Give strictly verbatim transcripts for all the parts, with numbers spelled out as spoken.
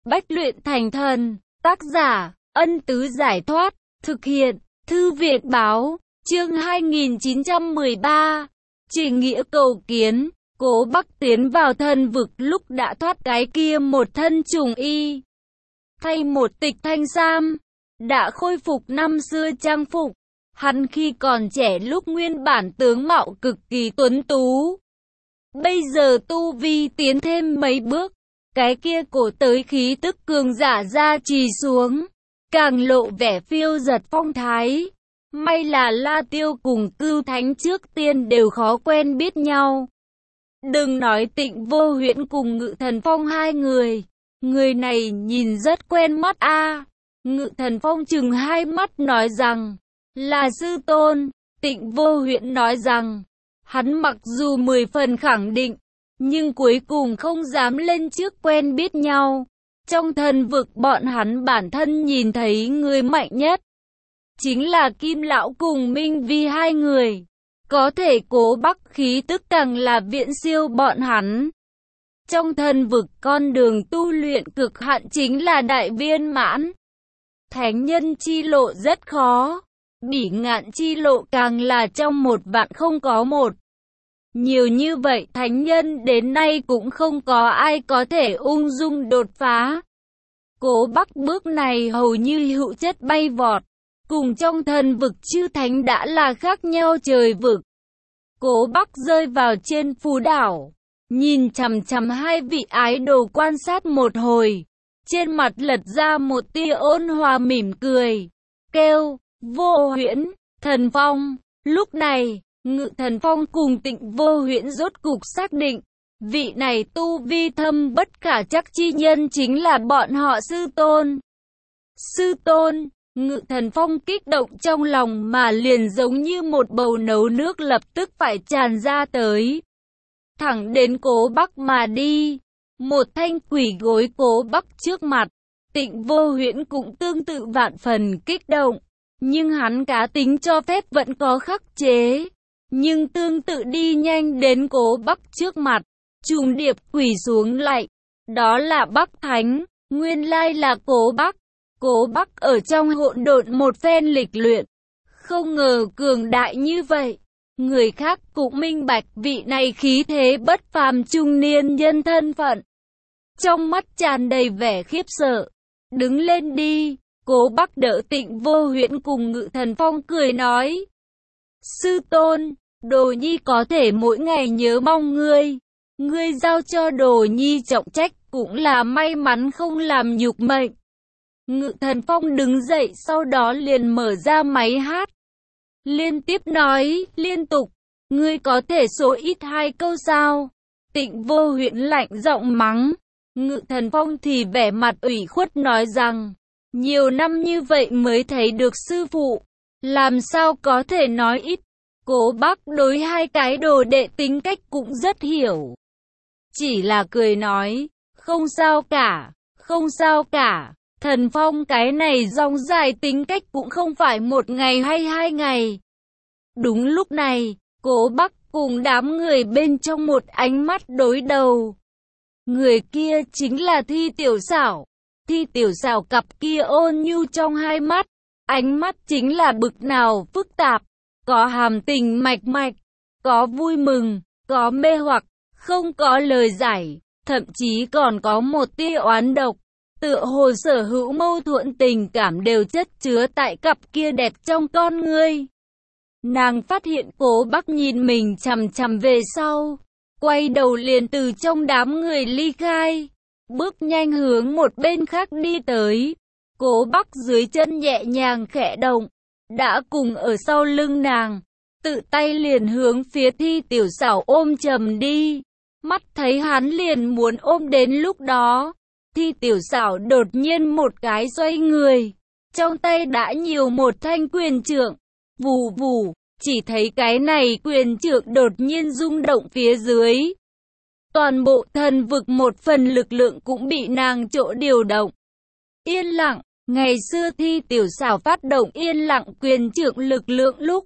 Bách luyện thành thần. Tác giả, Ân Tứ Giải Thoát. Thực hiện, Thư viện Báo. Chương hai nghìn chín trăm mười ba. Trình nghĩa cầu kiến. Cố Bắc tiến vào thần vực lúc đã thoát cái kia một thân trùng y, thay một tịch thanh sam, đã khôi phục năm xưa trang phục. Hắn khi còn trẻ lúc nguyên bản tướng mạo cực kỳ tuấn tú, bây giờ tu vi tiến thêm mấy bước, cái kia cổ tới khí tức cường giả ra trì xuống, càng lộ vẻ phiêu dật phong thái. May là La Tiêu cùng Cưu Thánh trước tiên đều khó quen biết nhau. Đừng nói Tịnh Vô Huyễn cùng Ngự Thần Phong hai người, người này nhìn rất quen mắt a. À. Ngự Thần Phong chừng hai mắt nói rằng, là sư tôn. Tịnh Vô Huyễn nói rằng, hắn mặc dù mười phần khẳng định, nhưng cuối cùng không dám lên trước quen biết nhau. Trong thần vực bọn hắn bản thân nhìn thấy người mạnh nhất chính là Kim Lão cùng Minh Vi hai người. Có thể Cố Bắc khí tức càng là viễn siêu bọn hắn. Trong thần vực con đường tu luyện cực hạn chính là đại viên mãn. Thánh nhân chi lộ rất khó, bỉ ngạn chi lộ càng là trong một vạn không có một. Nhiều như vậy thánh nhân đến nay cũng không có ai có thể ung dung đột phá. Cố Bắc bước này hầu như hữu chất bay vọt, cùng trong thần vực chư thánh đã là khác nhau trời vực. Cố Bắc rơi vào trên phù đảo, nhìn chằm chằm hai vị ái đồ quan sát một hồi, trên mặt lật ra một tia ôn hòa mỉm cười, kêu, Vô Huyễn, Thần Phong. Lúc này, Ngự Thần Phong cùng Tịnh Vô Huyễn rốt cục xác định, vị này tu vi thâm bất khả trắc chi nhân chính là bọn họ sư tôn. Sư tôn! Ngự Thần Phong kích động trong lòng mà liền giống như một bầu nấu nước lập tức phải tràn ra tới. Thẳng đến Cố Bắc mà đi. Một thanh quỷ gối Cố Bắc trước mặt. Tịnh Vô Huyễn cũng tương tự vạn phần kích động. Nhưng hắn cá tính cho phép vẫn có khắc chế. Nhưng tương tự đi nhanh đến Cố Bắc trước mặt. Trùng điệp quỳ xuống lạy. Đó là Bắc Thánh. Nguyên lai là Cố Bắc. Cố Bắc ở trong hỗn độn một phen lịch luyện, không ngờ cường đại như vậy. Người khác cũng minh bạch vị này khí thế bất phàm trung niên nhân thân phận. Trong mắt tràn đầy vẻ khiếp sợ. Đứng lên đi. Cố Bắc đỡ Tịnh Vô Huyễn cùng Ngự Thần Phong cười nói. Sư tôn, Đồ Nhi có thể mỗi ngày nhớ mong ngươi. Ngươi giao cho Đồ Nhi trọng trách cũng là may mắn không làm nhục mệnh. Ngự Thần Phong đứng dậy sau đó liền mở ra máy hát. Liên tiếp nói, liên tục, ngươi có thể số ít hai câu sao? Tịnh Vô Huyễn lạnh giọng mắng. Ngự Thần Phong thì vẻ mặt ủy khuất nói rằng, nhiều năm như vậy mới thấy được sư phụ, làm sao có thể nói ít. Cố Bắc đối hai cái đồ đệ tính cách cũng rất hiểu. Chỉ là cười nói, không sao cả, không sao cả. Thần Phong cái này dòng dài tính cách cũng không phải một ngày hay hai ngày. Đúng lúc này, Cố Bắc cùng đám người bên trong một ánh mắt đối đầu. Người kia chính là Thi Tiểu Xảo. Thi Tiểu Xảo cặp kia ôn nhu trong hai mắt, ánh mắt chính là bực nào phức tạp, có hàm tình mạch mạch, có vui mừng, có mê hoặc, không có lời giải, thậm chí còn có một tia oán độc. Tựa hồ sở hữu mâu thuẫn tình cảm đều chất chứa tại cặp kia đẹp trong con ngươi. Nàng phát hiện Cố Bắc nhìn mình chằm chằm về sau, quay đầu liền từ trong đám người ly khai, bước nhanh hướng một bên khác đi tới. Cố Bắc dưới chân nhẹ nhàng khẽ động, đã cùng ở sau lưng nàng, tự tay liền hướng phía Thi Tiểu Xảo ôm chầm đi. Mắt thấy hắn liền muốn ôm đến lúc đó, Thi Tiểu Xảo đột nhiên một cái xoay người, trong tay đã nhiều một thanh quyền trượng, vù vù, chỉ thấy cái này quyền trượng đột nhiên rung động phía dưới. Toàn bộ thần vực một phần lực lượng cũng bị nàng chỗ điều động. Yên lặng, ngày xưa Thi Tiểu Xảo phát động yên lặng quyền trượng lực lượng lúc,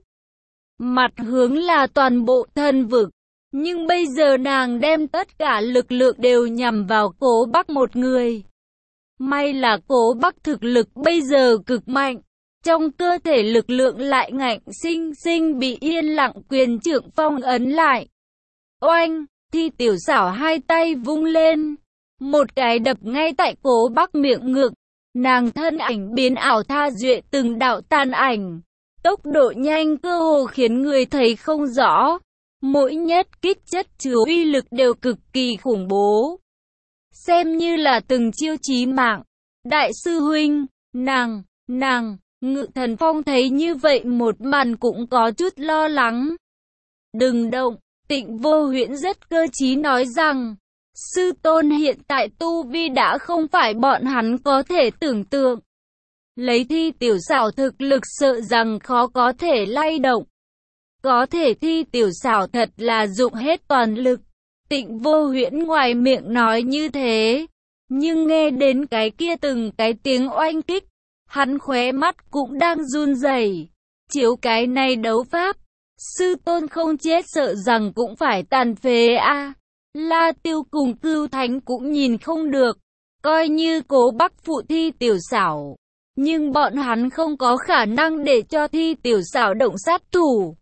mặt hướng là toàn bộ thần vực. Nhưng bây giờ nàng đem tất cả lực lượng đều nhằm vào Cố Bắc một người. May là Cố Bắc thực lực bây giờ cực mạnh, trong cơ thể lực lượng lại ngạnh sinh sinh bị Yên Lặng quyền trượng phong ấn lại. Oanh, Thi Tiểu Xảo hai tay vung lên, một cái đập ngay tại Cố Bắc miệng ngực, nàng thân ảnh biến ảo tha duệ từng đạo tàn ảnh, tốc độ nhanh cơ hồ khiến người thấy không rõ, mỗi nhất kích chất chứa uy lực đều cực kỳ khủng bố, xem như là từng chiêu chí mạng. Đại sư huynh, nàng, nàng, Ngự Thần Phong thấy như vậy một màn cũng có chút lo lắng. Đừng động, Tịnh Vô Huyễn rất cơ trí nói rằng, sư tôn hiện tại tu vi đã không phải bọn hắn có thể tưởng tượng. Lấy Thi Tiểu Xảo thực lực sợ rằng khó có thể lay động. Có thể Thi Tiểu Xảo thật là dụng hết toàn lực. Tịnh Vô Huyễn ngoài miệng nói như thế, nhưng nghe đến cái kia từng cái tiếng oanh kích, hắn khóe mắt cũng đang run rẩy. Chiếu cái này đấu pháp, sư tôn không chết sợ rằng cũng phải tàn phế a. À. La Tiêu cùng Cưu Thánh cũng nhìn không được, coi như Cố Bắc phụ Thi Tiểu Xảo, nhưng bọn hắn không có khả năng để cho Thi Tiểu Xảo động sát thủ.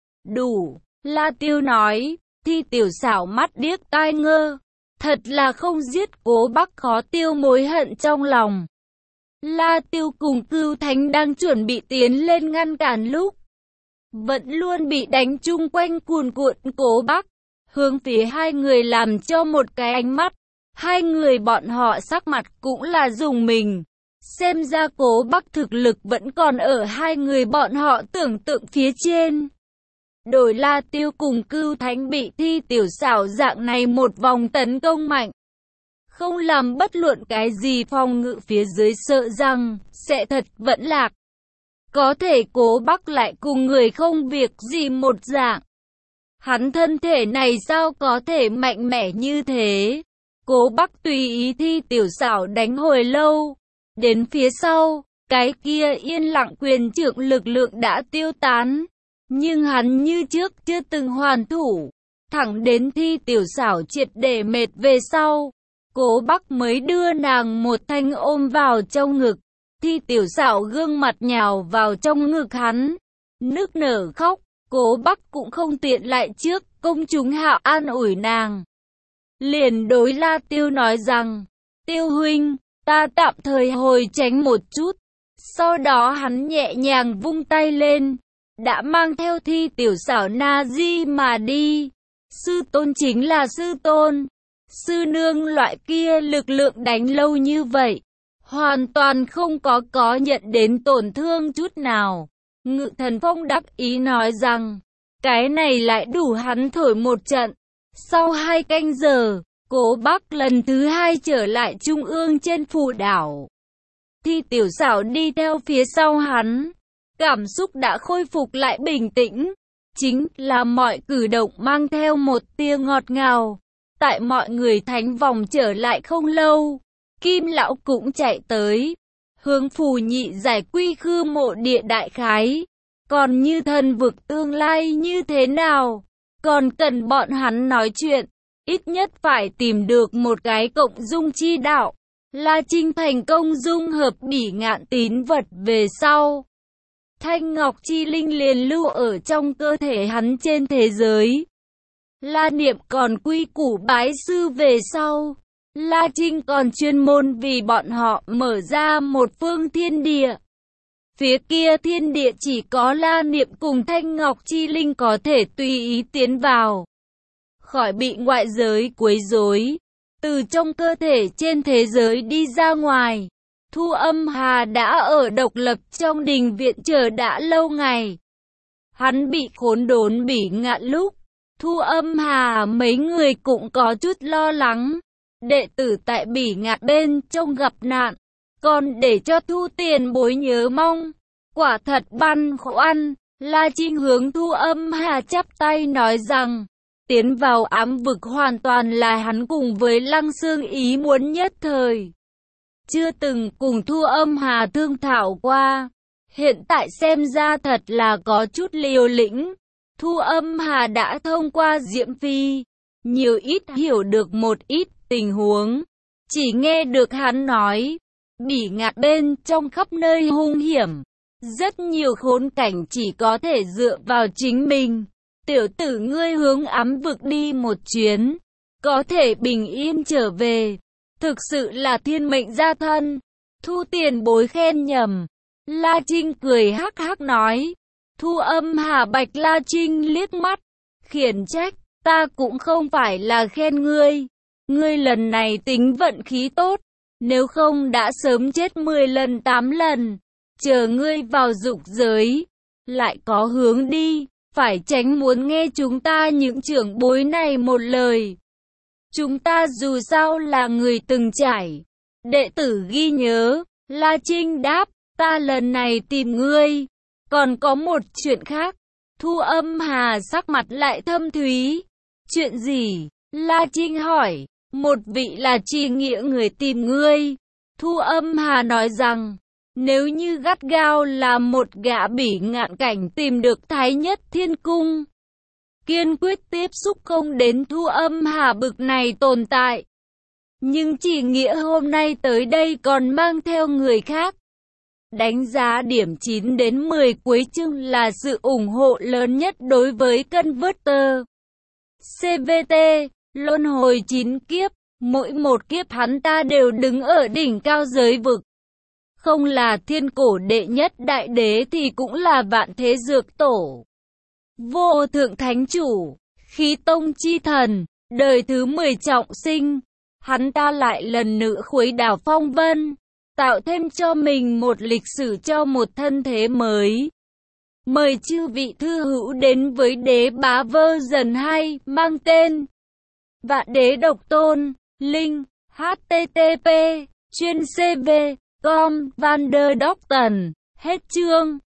Đủ, La Tiêu nói. Thi Tiểu Xảo mắt điếc tai ngơ, thật là không giết Cố Bắc khó tiêu mối hận trong lòng. La Tiêu cùng Cưu Thánh đang chuẩn bị tiến lên ngăn cản lúc, vẫn luôn bị đánh chung quanh cuồn cuộn Cố Bắc, hướng phía hai người làm cho một cái ánh mắt, hai người bọn họ sắc mặt cũng là rùng mình, xem ra Cố Bắc thực lực vẫn còn ở hai người bọn họ tưởng tượng phía trên. Đổi La Tiêu cùng Cưu Thánh bị Thi Tiểu Xảo dạng này một vòng tấn công mạnh, không làm bất luận cái gì phòng ngự phía dưới sợ rằng sẽ thật vẫn lạc. Có thể Cố Bắc lại cùng người không việc gì một dạng. Hắn thân thể này sao có thể mạnh mẽ như thế? Cố Bắc tùy ý Thi Tiểu Xảo đánh hồi lâu. Đến phía sau, cái kia Yên Lặng quyền trượng lực lượng đã tiêu tán. Nhưng hắn như trước chưa từng hoàn thủ. Thẳng đến Thi Tiểu Xảo triệt để mệt về sau, Cố Bắc mới đưa nàng một thanh ôm vào trong ngực. Thi Tiểu Xảo gương mặt nhào vào trong ngực hắn, nức nở khóc. Cố Bắc cũng không tiện lại trước công chúng Hạo an ủi nàng. Liền đối La Tiêu nói rằng, Tiêu huynh, ta tạm thời hồi tránh một chút. Sau đó hắn nhẹ nhàng vung tay lên, đã mang theo Thi Tiểu Xảo na di mà đi. Sư tôn chính là sư tôn. Sư nương loại kia lực lượng đánh lâu như vậy, hoàn toàn không có có nhận đến tổn thương chút nào. Ngự Thần Phong đắc ý nói rằng, cái này lại đủ hắn thổi một trận. Sau hai canh giờ, Cố Bắc lần thứ hai trở lại trung ương trên phù đảo. Thi Tiểu Xảo đi theo phía sau hắn, cảm xúc đã khôi phục lại bình tĩnh. Chính là mọi cử động mang theo một tia ngọt ngào. Tại mọi người thánh vòng trở lại không lâu, Kim Lão cũng chạy tới, hướng Phù Nhị giải quy khư mộ địa đại khái. Còn như thần vực tương lai như thế nào, còn cần bọn hắn nói chuyện, ít nhất phải tìm được một cái cộng dung chi đạo. La Trinh thành công dung hợp Bỉ Ngạn tín vật về sau, Thanh Ngọc Chi Linh liền lưu ở trong cơ thể hắn trên thế giới. La Niệm còn quy củ bái sư về sau, La Trinh còn chuyên môn vì bọn họ mở ra một phương thiên địa. Phía kia thiên địa chỉ có La Niệm cùng Thanh Ngọc Chi Linh có thể tùy ý tiến vào, khỏi bị ngoại giới quấy rối. Từ trong cơ thể trên thế giới đi ra ngoài, Thu Âm Hà đã ở độc lập trong đình viện chờ đã lâu ngày. Hắn bị khốn đốn Bỉ Ngạn lúc, Thu Âm Hà mấy người cũng có chút lo lắng. Đệ tử tại Bỉ Ngạn bên trong gặp nạn, còn để cho Thu tiền bối nhớ mong. Quả thật băn khoăn. La Trinh hướng Thu Âm Hà chắp tay nói rằng, tiến vào ám vực hoàn toàn là hắn cùng với Lăng Xương ý muốn nhất thời. Chưa từng cùng Thu Âm Hà thương thảo qua. Hiện tại xem ra thật là có chút liều lĩnh. Thu Âm Hà đã thông qua Diễm Phi, nhiều ít hiểu được một ít tình huống. chỉ nghe được hắn nói, Bỉ Ngạn bên trong khắp nơi hung hiểm, rất nhiều khốn cảnh chỉ có thể dựa vào chính mình. Tiểu tử ngươi hướng ám vực đi một chuyến, có thể bình yên trở về, thực sự là thiên mệnh gia thân. Thu tiền bối khen nhầm. La Trinh cười hắc hắc nói. Thu Âm Hà Bạch La Trinh liếc mắt, khiển trách, ta cũng không phải là khen ngươi. Ngươi lần này tính vận khí tốt, nếu không đã sớm chết mười lần tám lần. Chờ ngươi vào dục giới, lại có hướng đi, phải tránh muốn nghe chúng ta những trưởng bối này một lời. Chúng ta dù sao là người từng trải. Đệ tử ghi nhớ. La Trinh đáp, ta lần này tìm ngươi, còn có một chuyện khác. Thu Âm Hà sắc mặt lại thâm thúy. Chuyện gì? La Trinh hỏi. Một vị là Tri Nghĩa người tìm ngươi. Thu Âm Hà nói rằng, nếu như gắt gao là một gã Bỉ Ngạn cảnh tìm được Thái Nhất Thiên Cung, kiên quyết tiếp xúc không đến Thu Âm Hà bực này tồn tại. Nhưng Chỉ Nghĩa hôm nay tới đây còn mang theo người khác. Đánh giá điểm chín đến mười cuối chương là sự ủng hộ lớn nhất đối với Converter. xê vê tê, luân hồi chín kiếp, mỗi một kiếp hắn ta đều đứng ở đỉnh cao giới vực. Không là thiên cổ đệ nhất đại đế thì cũng là vạn thế dược tổ. Vô thượng thánh chủ, khí tông chi thần, đời thứ mười trọng sinh. Hắn ta lại lần nữa khuấy đảo phong vân, tạo thêm cho mình một lịch sử cho một thân thế mới. Mời chư vị thư hữu đến với Đế Bá version hai mang tên Vạn Đế Độc Tôn, link h t t p chuyên c v chấm com Vanderdocton. Hết chương.